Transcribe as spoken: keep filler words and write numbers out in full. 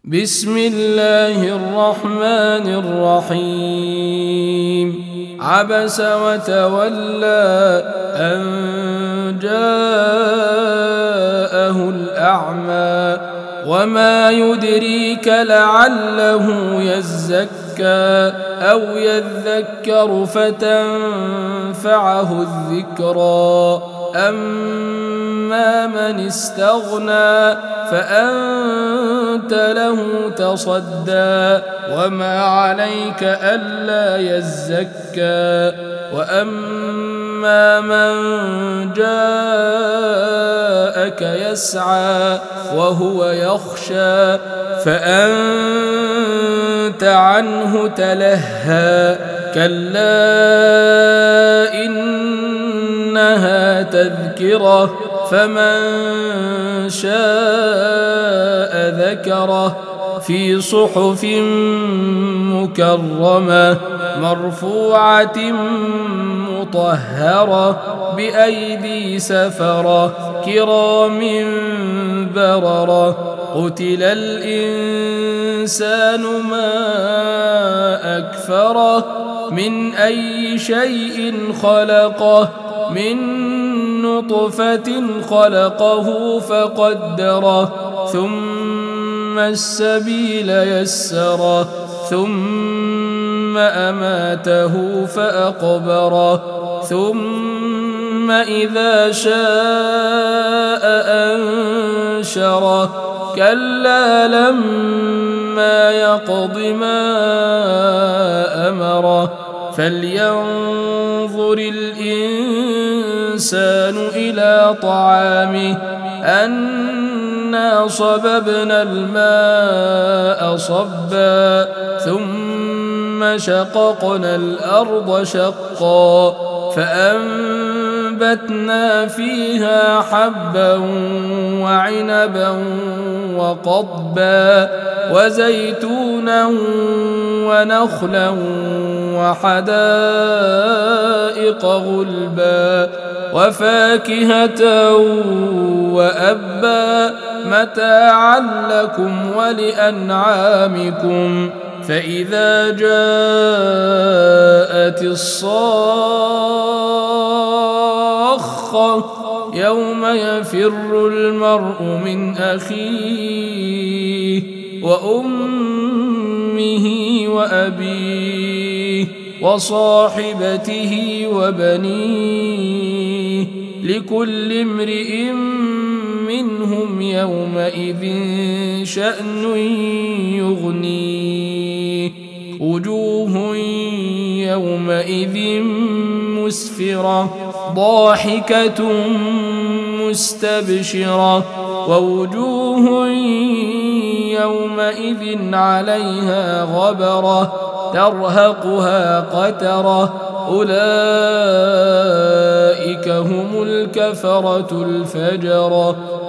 بسم الله الرحمن الرحيم عبس وتولى أن جاءه الأعمى وما يدريك لعله يزكى أو يذكر فتنفعه الذكرى أما من استغنى فأنت له تصدى وما عليك ألا يزكى وأما من جاءك يسعى وهو يخشى فأنت عنه تلهى كلا إنها تذكرة فمن شاء ذكره في صحف مكرمة مرفوعة مطهرة بأيدي سفرة كرام بررة قتل الإنسان ما أكفره من أي شيء خلقه من نطفة خلقه فقدره ثم السبيل يسره ثم أماته فأقبره ثم إذا شاء أنشره كلا لما يقض ما أمره فلينظر الإنسان إلى طعامه أنا صببنا الماء صبا ثم شققنا الأرض شقا فأنبتنا فيها حبا وعنبا وقضبا وزيتونا ونخلا وحدائق غلبا وفاكهة وأبا متاعا لكم ولأنعامكم فإذا جاءت الصاخة يوم يفر المرء من أخيه وأمه وأبيه وصاحبته وبنيه لكل امرئ منهم يومئذ شأن يغنيه وجوه يومئذ مسفرة ضاحكة مستبشرة ووجوه يومئذ عليها غبرة ترهقها قترة أولئك هم الكفرة الفجرة